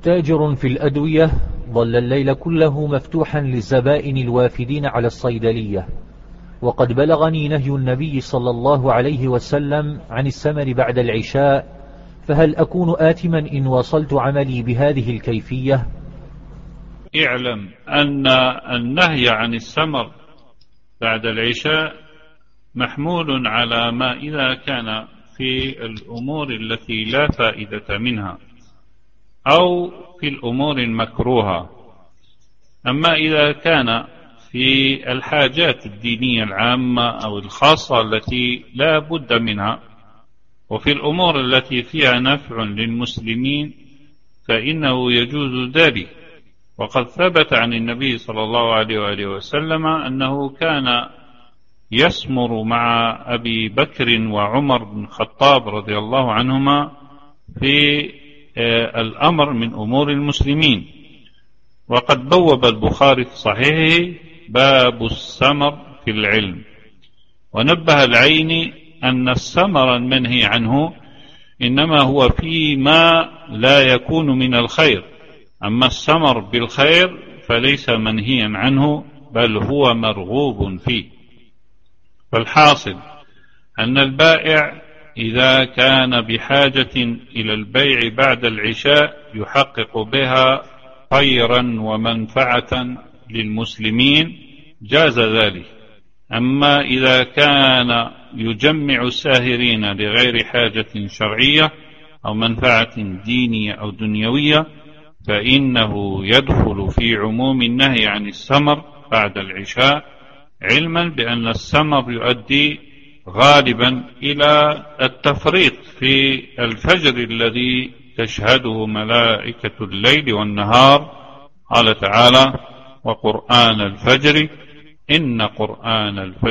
تاجر في الأدوية ظل الليل كله مفتوحا للزبائن الوافدين على الصيدلية، وقد بلغني نهي النبي صلى الله عليه وسلم عن السمر بعد العشاء، فهل أكون آثما إن وصلت عملي بهذه الكيفية؟ اعلم أن النهي عن السمر بعد العشاء محمول على ما إذا كان في الأمور التي لا فائدة منها أو في الأمور المكروهة. أما إذا كان في الحاجات الدينية العامة أو الخاصة التي لا بد منها وفي الأمور التي فيها نفع للمسلمين فإنه يجوز ذلك. وقد ثبت عن النبي صلى الله عليه وآله وسلم أنه كان يسمر مع أبي بكر وعمر بن الخطاب رضي الله عنهما في الأمر من أمور المسلمين. وقد بوب البخاري في صحيحه باب السمر في العلم، ونبه العيني أن السمر المنهي عنه إنما هو فيما لا يكون من الخير، أما السمر بالخير فليس منهيا عنه بل هو مرغوب فيه. فالحاصل أن البائع إذا كان بحاجة إلى البيع بعد العشاء يحقق بها خيرا ومنفعة للمسلمين جاز ذلك. أما إذا كان يجمع الساهرين لغير حاجة شرعية أو منفعة دينية أو دنيوية فإنه يدخل في عموم النهي عن السمر بعد العشاء، علما بأن السمر يؤدي غالبا إلى التفريط في الفجر الذي تشهده ملائكة الليل والنهار. قال تعالى: وقرآن الفجر إن قرآن الفجر